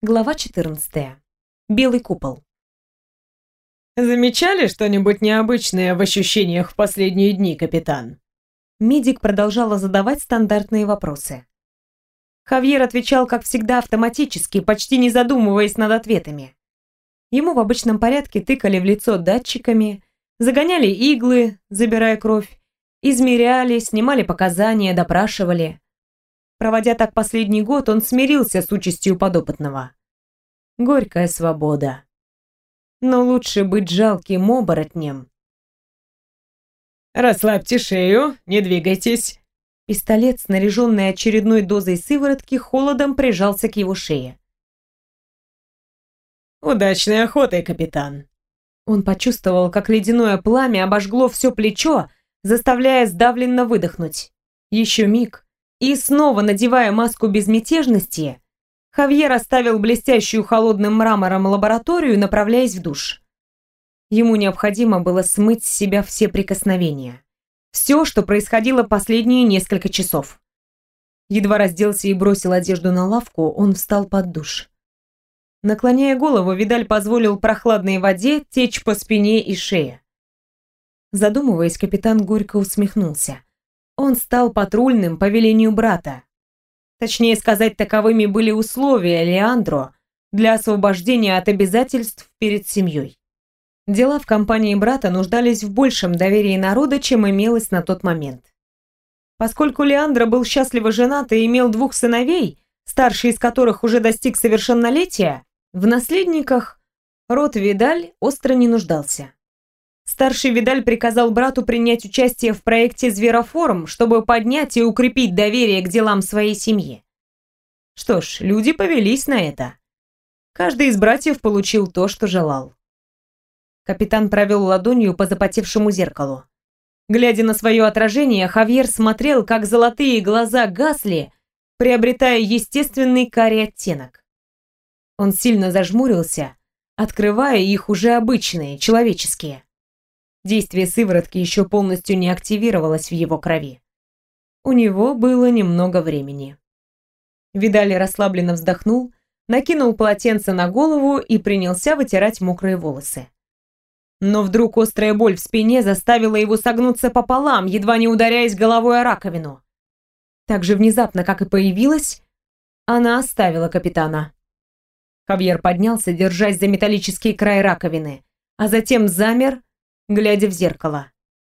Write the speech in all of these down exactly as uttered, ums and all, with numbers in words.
Глава четырнадцатая. Белый купол. «Замечали что-нибудь необычное в ощущениях в последние дни, капитан?» Медик продолжала задавать стандартные вопросы. Хавьер отвечал, как всегда, автоматически, почти не задумываясь над ответами. Ему в обычном порядке тыкали в лицо датчиками, загоняли иглы, забирая кровь, измеряли, снимали показания, допрашивали. Проводя так последний год, он смирился с участью подопытного. Горькая свобода. Но лучше быть жалким оборотнем. «Расслабьте шею, не двигайтесь». Пистолет, снаряженный очередной дозой сыворотки, холодом прижался к его шее. «Удачной охоты, капитан». Он почувствовал, как ледяное пламя обожгло все плечо, заставляя сдавленно выдохнуть. Еще миг. И снова, надевая маску безмятежности, Хавьер оставил блестящую холодным мрамором лабораторию, направляясь в душ. Ему необходимо было смыть с себя все прикосновения. Все, что происходило последние несколько часов. Едва разделся и бросил одежду на лавку, он встал под душ. Наклоняя голову, Видаль позволил прохладной воде течь по спине и шее. Задумываясь, капитан горько усмехнулся. Он стал патрульным по велению брата. Точнее сказать, таковыми были условия Леандро для освобождения от обязательств перед семьей. Дела в компании брата нуждались в большем доверии народа, чем имелось на тот момент. Поскольку Леандро был счастливо женат и имел двух сыновей, старший из которых уже достиг совершеннолетия, в наследниках род Видаль остро не нуждался. Старший Видаль приказал брату принять участие в проекте «Звероформ», чтобы поднять и укрепить доверие к делам своей семьи. Что ж, люди повелись на это. Каждый из братьев получил то, что желал. Капитан провел ладонью по запотевшему зеркалу. Глядя на свое отражение, Хавьер смотрел, как золотые глаза гасли, приобретая естественный карий оттенок. Он сильно зажмурился, открывая их уже обычные, человеческие. Действие сыворотки еще полностью не активировалось в его крови. У него было немного времени. Видаль расслабленно вздохнул, накинул полотенце на голову и принялся вытирать мокрые волосы. Но вдруг острая боль в спине заставила его согнуться пополам, едва не ударяясь головой о раковину. Так же внезапно, как и появилась, она оставила капитана. Хавьер поднялся, держась за металлический край раковины, а затем замер, глядя в зеркало.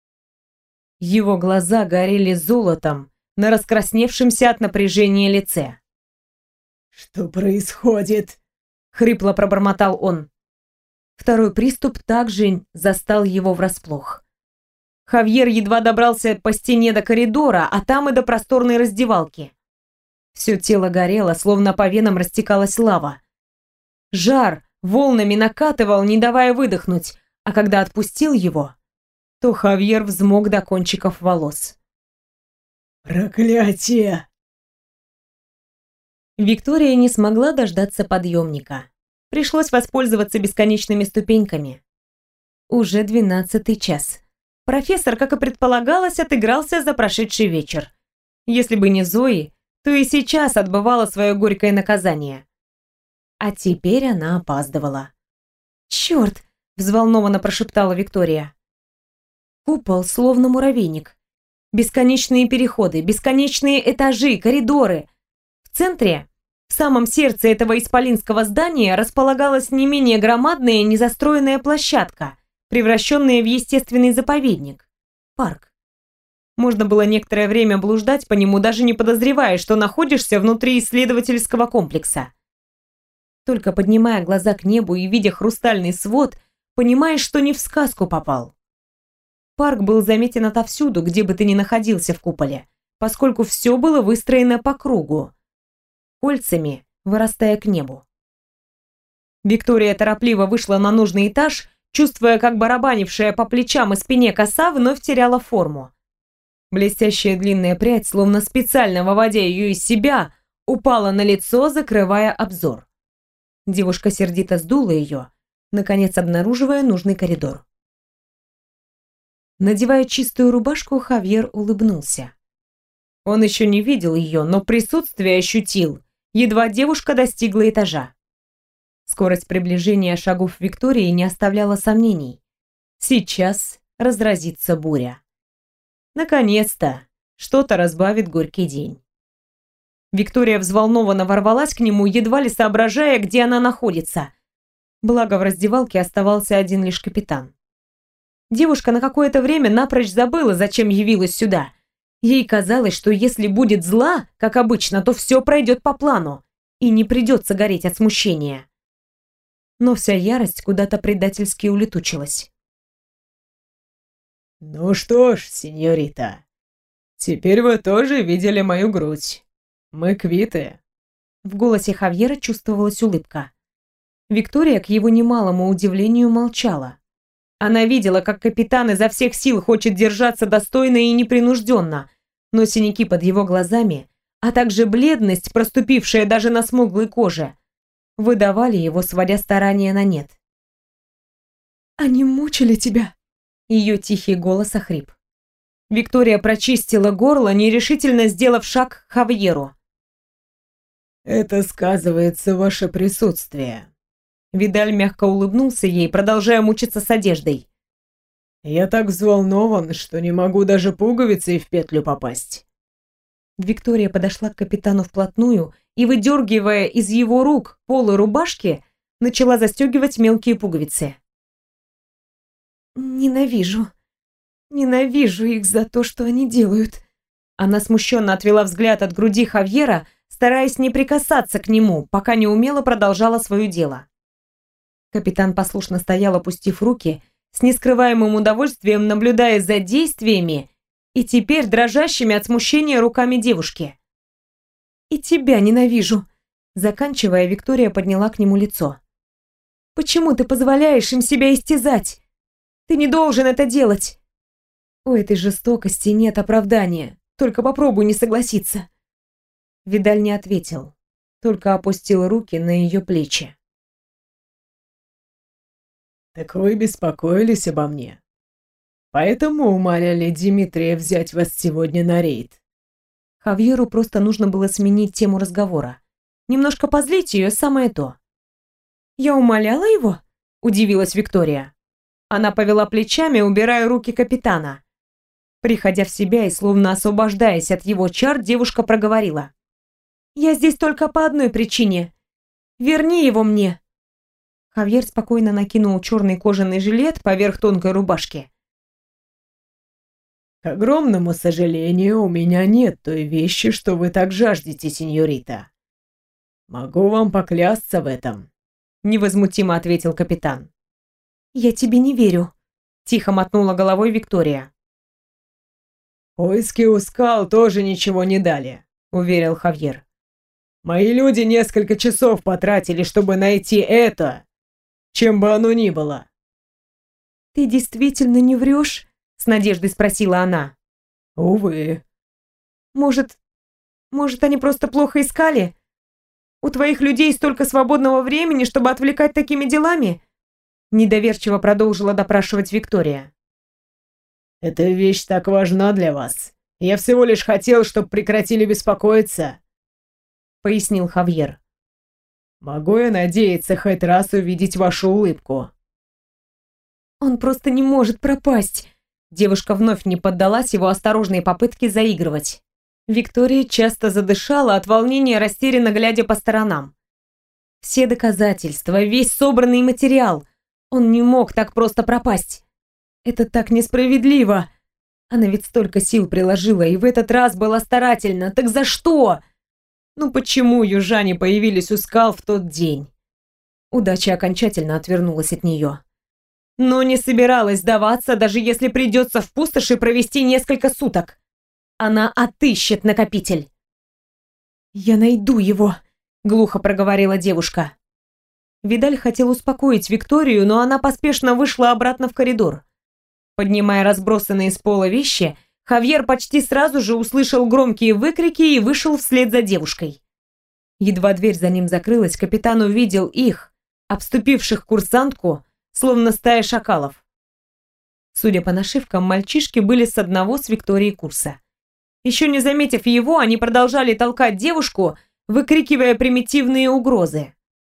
Его глаза горели золотом на раскрасневшемся от напряжения лице. «Что происходит?» — хрипло пробормотал он. Второй приступ также застал его врасплох. Хавьер едва добрался по стене до коридора, а там и до просторной раздевалки. Все тело горело, словно по венам растекалась лава. Жар волнами накатывал, не давая выдохнуть, а когда отпустил его, то Хавьер взмок до кончиков волос. «Проклятие!» Виктория не смогла дождаться подъемника. Пришлось воспользоваться бесконечными ступеньками. Уже двенадцатый час. Профессор, как и предполагалось, отыгрался за прошедший вечер. Если бы не Зои, то и сейчас отбывала свое горькое наказание. А теперь она опаздывала. «Черт!» — взволнованно прошептала Виктория. Купол словно муравейник. Бесконечные переходы, бесконечные этажи, коридоры. В центре, в самом сердце этого исполинского здания, располагалась не менее громадная незастроенная площадка, превращенная в естественный заповедник – парк. Можно было некоторое время блуждать по нему, даже не подозревая, что находишься внутри исследовательского комплекса. Только поднимая глаза к небу и видя хрустальный свод, понимаешь, что не в сказку попал. Парк был заметен отовсюду, где бы ты ни находился в куполе, поскольку все было выстроено по кругу, кольцами вырастая к небу. Виктория торопливо вышла на нужный этаж, чувствуя, как барабанившая по плечам и спине коса вновь теряла форму. Блестящая длинная прядь, словно специально выводя ее из себя, упала на лицо, закрывая обзор. Девушка сердито сдула ее, наконец обнаруживая нужный коридор. Надевая чистую рубашку, Хавьер улыбнулся. Он еще не видел ее, но присутствие ощутил, едва девушка достигла этажа. Скорость приближения шагов Виктории не оставляла сомнений. Сейчас разразится буря. Наконец-то что-то разбавит горький день. Виктория взволнованно ворвалась к нему, едва ли соображая, где она находится. Благо в раздевалке оставался один лишь капитан. Девушка на какое-то время напрочь забыла, зачем явилась сюда. Ей казалось, что если будет зла, как обычно, то все пройдет по плану, и не придется гореть от смущения. Но вся ярость куда-то предательски улетучилась. «Ну что ж, сеньорита, теперь вы тоже видели мою грудь. Мы квиты». В голосе Хавьера чувствовалась улыбка. Виктория, к его немалому удивлению, молчала. Она видела, как капитан изо всех сил хочет держаться достойно и непринужденно, но синяки под его глазами, а также бледность, проступившая даже на смуглой коже, выдавали его, сводя старания на нет. «Они мучили тебя?» Ее тихий голос охрип. Виктория прочистила горло, нерешительно сделав шаг к Хавьеру. «Это сказывается ваше присутствие». Видаль мягко улыбнулся ей, продолжая мучиться с одеждой. «Я так взволнован, что не могу даже пуговицей в петлю попасть». Виктория подошла к капитану вплотную и, выдергивая из его рук полы рубашки, начала застегивать мелкие пуговицы. «Ненавижу. Ненавижу их за то, что они делают». Она смущенно отвела взгляд от груди Хавьера, стараясь не прикасаться к нему, пока не умело продолжала свое дело. Капитан послушно стоял, опустив руки, с нескрываемым удовольствием наблюдая за действиями и теперь дрожащими от смущения руками девушки. «И тебя ненавижу», — заканчивая, Виктория подняла к нему лицо. «Почему ты позволяешь им себя истязать? Ты не должен это делать!» У этой жестокости нет оправдания, только попробуй не согласиться. Видаль не ответил, только опустил руки на ее плечи. «Так вы беспокоились обо мне? Поэтому умоляли Дмитрия взять вас сегодня на рейд?» Хавьеру просто нужно было сменить тему разговора. Немножко позлить ее — самое то. «Я умоляла его?» — удивилась Виктория. Она повела плечами, убирая руки капитана. Приходя в себя и словно освобождаясь от его чар, девушка проговорила. «Я здесь только по одной причине. Верни его мне!» Хавьер спокойно накинул черный кожаный жилет поверх тонкой рубашки. «К огромному сожалению, у меня нет той вещи, что вы так жаждете, сеньорита. Могу вам поклясться в этом», — невозмутимо ответил капитан. «Я тебе не верю», — тихо мотнула головой Виктория. «Поиски у скал тоже ничего не дали», — уверил Хавьер. «Мои люди несколько часов потратили, чтобы найти это, чем бы оно ни было». «Ты действительно не врешь?» — с надеждой спросила она. «Увы». «Может, может, они просто плохо искали? У твоих людей столько свободного времени, чтобы отвлекать такими делами?» Недоверчиво продолжила допрашивать Виктория. «Эта вещь так важна для вас. Я всего лишь хотел, чтобы прекратили беспокоиться», — пояснил Хавьер. «Могу я надеяться хоть раз увидеть вашу улыбку?» «Он просто не может пропасть». Девушка вновь не поддалась его осторожной попытке заигрывать. Виктория часто задышала от волнения, растерянно глядя по сторонам. Все доказательства, весь собранный материал. Он не мог так просто пропасть. Это так несправедливо. Она ведь столько сил приложила и в этот раз была старательна. Так за что? Ну почему южане появились у скал в тот день? Удача окончательно отвернулась от нее. Но не собиралась сдаваться, даже если придется в пустоши провести несколько суток. Она отыщет накопитель. «Я найду его», — глухо проговорила девушка. Видаль хотел успокоить Викторию, но она поспешно вышла обратно в коридор. Поднимая разбросанные с пола вещи, Хавьер почти сразу же услышал громкие выкрики и вышел вслед за девушкой. Едва дверь за ним закрылась, капитан увидел их, обступивших курсантку, словно стая шакалов. Судя по нашивкам, мальчишки были с одного с Викторией курса. Еще не заметив его, они продолжали толкать девушку, выкрикивая примитивные угрозы.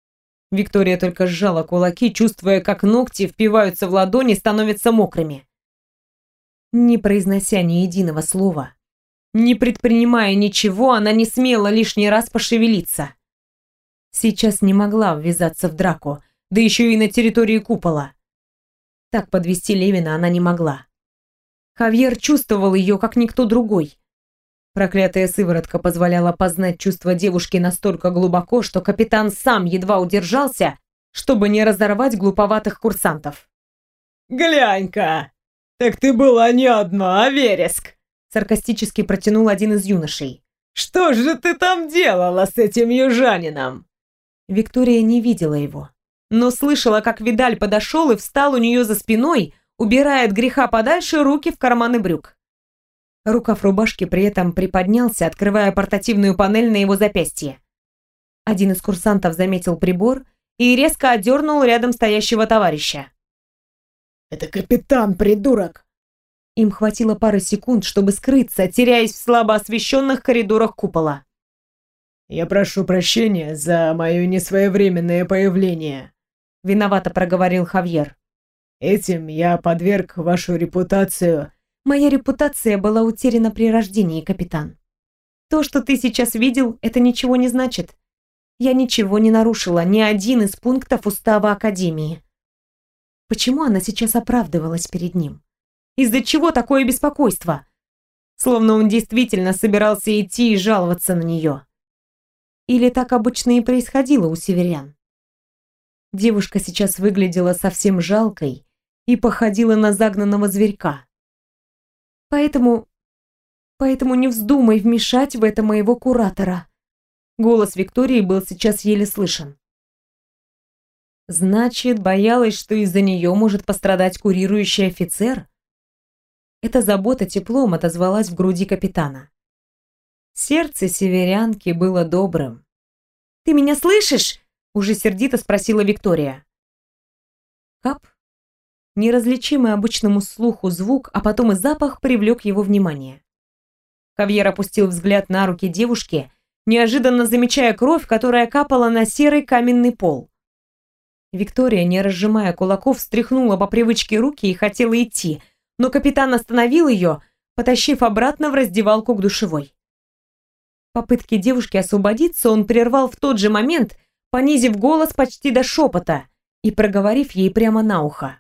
Виктория только сжала кулаки, чувствуя, как ногти впиваются в ладони, становятся мокрыми. Не произнося ни единого слова, не предпринимая ничего, она не смела лишний раз пошевелиться. Сейчас не могла ввязаться в драку, да еще и на территории купола. Так подвести Левина она не могла. Хавьер чувствовал ее, как никто другой. Проклятая сыворотка позволяла познать чувства девушки настолько глубоко, что капитан сам едва удержался, чтобы не разорвать глуповатых курсантов. «Глянь-ка! Так ты была не одна, а Вереск!» Саркастически протянул один из юношей. «Что же ты там делала с этим южанином?» Виктория не видела его, но слышала, как Видаль подошел и встал у нее за спиной, убирая от греха подальше руки в карманы брюк. Рукав рубашки при этом приподнялся, открывая портативную панель на его запястье. Один из курсантов заметил прибор и резко отдернул рядом стоящего товарища. «Это капитан, придурок!» Им хватило пары секунд, чтобы скрыться, теряясь в слабо освещенных коридорах купола. «Я прошу прощения за мое несвоевременное появление», — виновато проговорил Хавьер. «Этим я подверг вашу репутацию». «Моя репутация была утеряна при рождении, капитан. То, что ты сейчас видел, это ничего не значит. Я ничего не нарушила, ни один из пунктов устава Академии». Почему она сейчас оправдывалась перед ним? Из-за чего такое беспокойство? Словно он действительно собирался идти и жаловаться на нее. Или так обычно и происходило у северян? Девушка сейчас выглядела совсем жалкой и походила на загнанного зверька. Поэтому... Поэтому не вздумай вмешать в это моего куратора. Голос Виктории был сейчас еле слышен. Значит, боялась, что из-за нее может пострадать курирующий офицер? Эта забота теплом отозвалась в груди капитана. Сердце северянки было добрым. «Ты меня слышишь?» — уже сердито спросила Виктория. Кап. Неразличимый обычному слуху звук, а потом и запах привлек его внимание. Хавьер опустил взгляд на руки девушки, неожиданно замечая кровь, которая капала на серый каменный пол. Виктория, не разжимая кулаков, встряхнула по привычке руки и хотела идти, но капитан остановил ее, потащив обратно в раздевалку к душевой. Попытки девушки освободиться он прервал в тот же момент, понизив голос почти до шепота и проговорив ей прямо на ухо.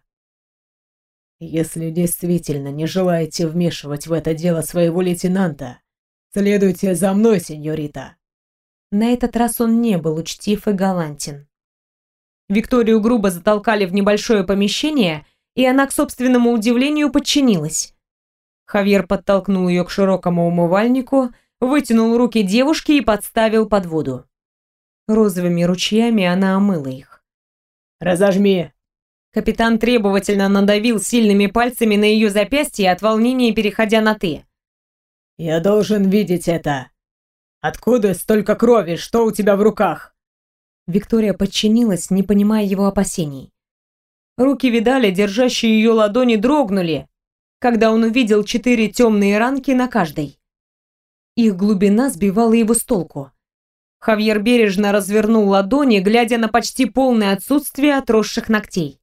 «Если действительно не желаете вмешивать в это дело своего лейтенанта, следуйте за мной, сеньорита». На этот раз он не был учтив и галантен. Викторию грубо затолкали в небольшое помещение, и она, к собственному удивлению, подчинилась. Хавьер подтолкнул ее к широкому умывальнику, вытянул руки девушки и подставил под воду. Розовыми ручьями она омыла их. «Разожми!» Капитан требовательно надавил сильными пальцами на ее запястье, от волнения переходя на «ты». «Я должен видеть это. Откуда столько крови? Что у тебя в руках?» Виктория подчинилась, не понимая его опасений. Руки Видаля, держащие ее ладони, дрогнули, когда он увидел четыре темные ранки на каждой. Их глубина сбивала его с толку. Хавьер бережно развернул ладони, глядя на почти полное отсутствие отросших ногтей.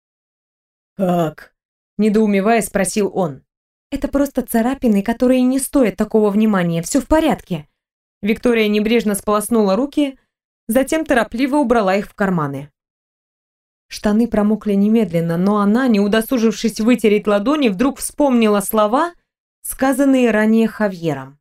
«Как?» – недоумевая спросил он. «Это просто царапины, которые не стоят такого внимания. Все в порядке». Виктория небрежно сполоснула руки, затем торопливо убрала их в карманы. Штаны промокли немедленно, но она, не удосужившись вытереть ладони, вдруг вспомнила слова, сказанные ранее Хавьером.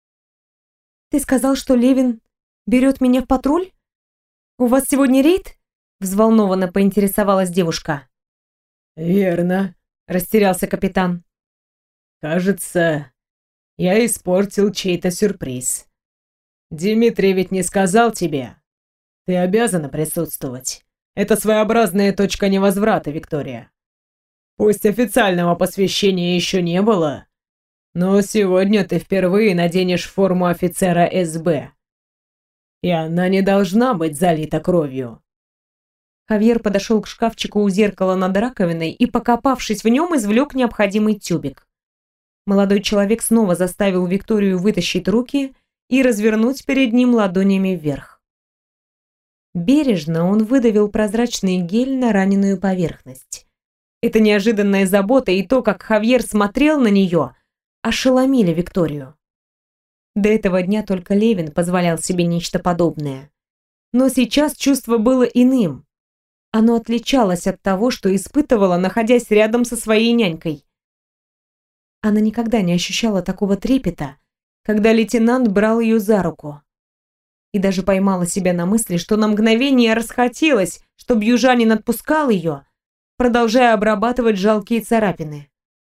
«Ты сказал, что Левин берет меня в патруль? У вас сегодня рейд?» – взволнованно поинтересовалась девушка. «Верно», – растерялся капитан. «Кажется, я испортил чей-то сюрприз. Дмитрий ведь не сказал тебе. Ты обязана присутствовать. Это своеобразная точка невозврата, Виктория. Пусть официального посвящения еще не было, но сегодня ты впервые наденешь форму офицера эс бэ. И она не должна быть залита кровью». Хавьер подошел к шкафчику у зеркала над раковиной и, покопавшись в нем, извлек необходимый тюбик. Молодой человек снова заставил Викторию вытащить руки и развернуть перед ним ладонями вверх. Бережно он выдавил прозрачный гель на раненую поверхность. Эта неожиданная забота и то, как Хавьер смотрел на нее, ошеломили Викторию. До этого дня только Левин позволял себе нечто подобное. Но сейчас чувство было иным. Оно отличалось от того, что испытывала, находясь рядом со своей нянькой. Она никогда не ощущала такого трепета, когда лейтенант брал ее за руку. И даже поймала себя на мысли, что на мгновение расхотелось, чтобы южанин отпускал ее, продолжая обрабатывать жалкие царапины.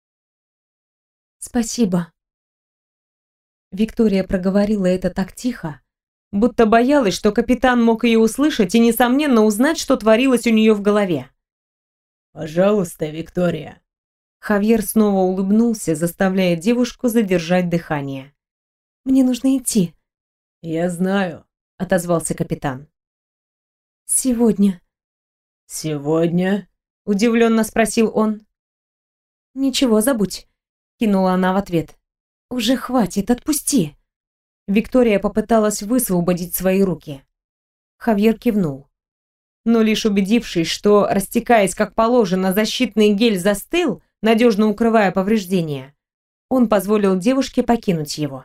«Спасибо». Виктория проговорила это так тихо, будто боялась, что капитан мог ее услышать и, несомненно, узнать, что творилось у нее в голове. «Пожалуйста, Виктория». Хавьер снова улыбнулся, заставляя девушку задержать дыхание. «Мне нужно идти». «Я знаю», — отозвался капитан. «Сегодня». «Сегодня?» — удивленно спросил он. «Ничего, забудь», — кинула она в ответ. «Уже хватит, отпусти». Виктория попыталась высвободить свои руки. Хавьер кивнул. Но лишь убедившись, что, растекаясь как положено, защитный гель застыл, надежно укрывая повреждения, он позволил девушке покинуть его.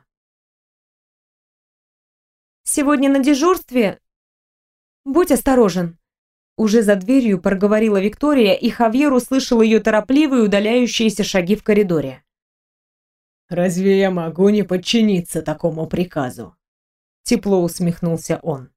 «Сегодня на дежурстве? Будь осторожен!» Уже за дверью проговорила Виктория, и Хавьер услышал ее торопливые удаляющиеся шаги в коридоре. «Разве я могу не подчиниться такому приказу?» Тепло усмехнулся он.